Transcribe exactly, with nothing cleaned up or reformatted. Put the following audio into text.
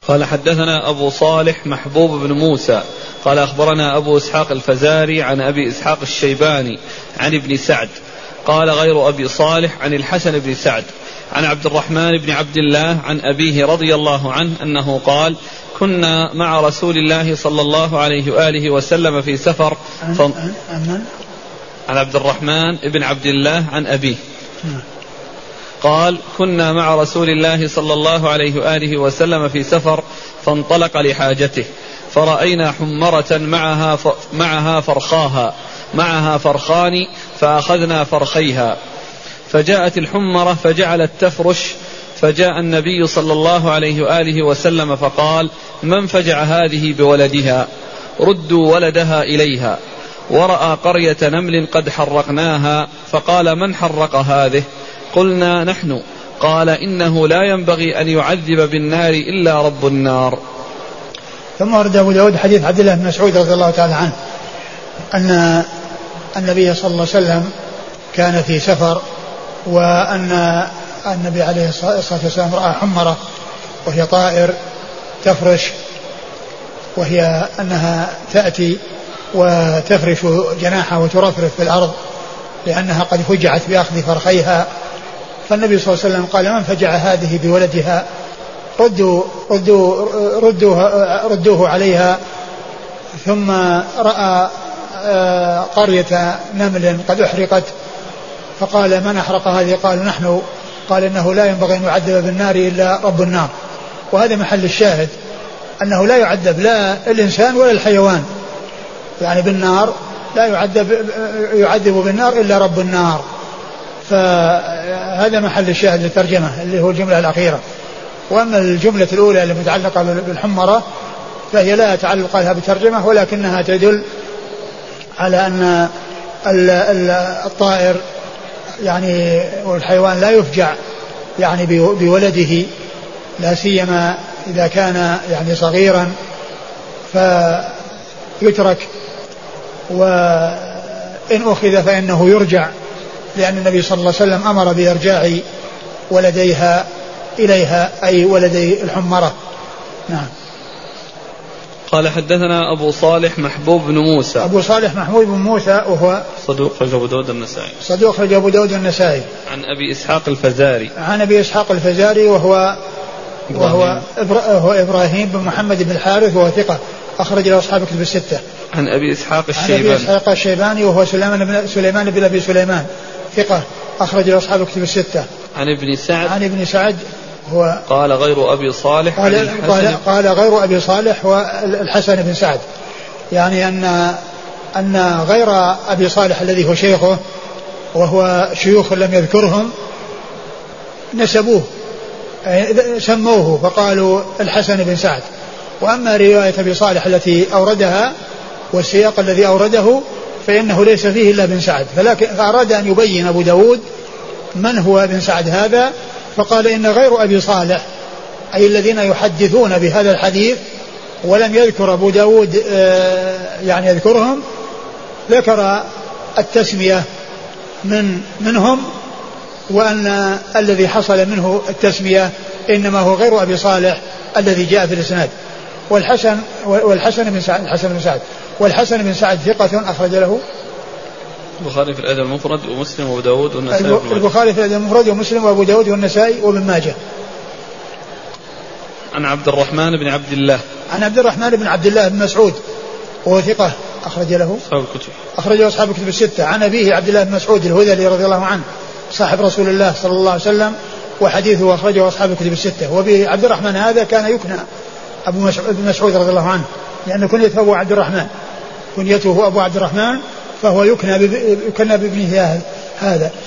قال حدثنا أبو صالح محبوب بن موسى قال أخبرنا أبو إسحاق الفزاري عن أبي إسحاق الشيباني عن ابن سعد قال غير أبي صالح عن الحسن بن سعد عن عبد الرحمن بن عبد الله عن أبيه رضي الله عنه أنه قال كنا مع رسول الله صلى الله عليه وآله وسلم في سفر ف... عن عبد الرحمن بن عبد الله عن أبيه قال كنا مع رسول الله صلى الله عليه وآله وسلم في سفر فانطلق لحاجته فرأينا حمرة معها, ف... معها فرخاها معها فرخان فأخذنا فرخيها فجاءت الحمرة فجعلت تفرش فجاء النبي صلى الله عليه وآله وسلم فقال من فجع هذه بولدها ردوا ولدها إليها ورأى قرية نمل قد حرقناها فقال من حرق هذه قلنا نحن قال إنه لا ينبغي أن يعذب بالنار إلا رب النار. ثم ورد أبو داود حديث عبد الله بن مسعود رضي الله تعالى عنه أن النبي صلى الله عليه وسلم كان في سفر وأن النبي عليه الصلاة والسلام رأى حمرة وهي طائر تفرش وهي أنها تأتي وتفرش جناحها وترفرف في الأرض لأنها قد فجعت بأخذ فرخيها. فالنبي صلى الله عليه وسلم قال من فجع هذه بولدها ردوا ردوا ردوه, ردوه عليها. ثم رأى قرية نمل قد أحرقت فقال من أحرق هذه قالوا نحن قال إنه لا ينبغي أن يعذب بالنار إلا رب النار. وهذا محل الشاهد أنه لا يعذب لا الإنسان ولا الحيوان يعني بالنار لا يعذب يعذب بالنار إلا رب النار. فهذا محل الشاهد للترجمة اللي هو الجملة الأخيرة. وأما الجملة الأولى المتعلقة بالحمرة فهي لا يتعلق لها بترجمة ولكنها تدل على أن الطائر يعني والحيوان لا يفجع يعني بولده لا سيما إذا كان يعني صغيرا فيترك وإن أخذ فإنه يرجع لأن النبي صلى الله عليه وسلم أمر بإرجاع ولديها إليها أي ولدي الحمرة. نعم. قال حدثنا أبو صالح محبوب بن موسى أبو صالح محبوب بن موسى وهو صدوق خرج أبو داود النسائي صدوق خرج أبو داود النسائي عن أبي إسحاق الفزاري عن أبي إسحاق الفزاري وهو وهو هو إبراهيم بن محمد بن الحارث وهو ثقة أخرج له أصحاب الكتب الستة. عن أبي إسحاق الشيباني عن أبي إسحاق الشيباني وهو سليمان بن سليمان بن أبي سليمان ثقة أخرج له أصحاب الكتب الستة. عن ابن سعد عن ابن سعد هو قال غير أبي صالح قال, قال, قال غير أبي صالح والحسن بن سعد يعني أن أن غير أبي صالح الذي هو شيخه وهو شيوخ لم يذكرهم نسبوه سموه فقالوا الحسن بن سعد. وأما رواية أبي صالح التي أوردها والسياق الذي أورده فإنه ليس فيه إلا بن سعد فلكن فأراد أن يبين أبو داود من هو بن سعد هذا فقال إن غير أبي صالح أي الذين يحدثون بهذا الحديث ولم يذكر أبو داود يعني يذكرهم ذكر التسمية من منهم وأن الذي حصل منه التسمية إنما هو غير أبي صالح الذي جاء في الإسناد. والحسن والحسن بن سعد الحسن بن سعد والحسن بن سعد ثقة أخرج له البخاري في الأدب المفرد ومسلم وأبو داود والنسائي. البخاري في الأدب المفرد ومسلم وأبو داود والنسائي وابن ماجه. عن عبد الرحمن بن عبد الله عن عبد الرحمن بن عبد الله بن مسعود وهو ثقة أخرج له أصحاب الكتب أخرج له أصحاب الكتب الستة. عن أبيه عبد الله بن مسعود الهذلي رضي الله عنه صاحب رسول الله صلى الله عليه وسلم وحديثه أخرجه أصحاب الكتب الستة. وبه عبد الرحمن هذا كان يكنى أبو مسعود رضي الله عنه لأن كنيته أبو عبد الرحمن كنيته أبو عبد الرحمن فهو يكنى يكنى بابنه هذا.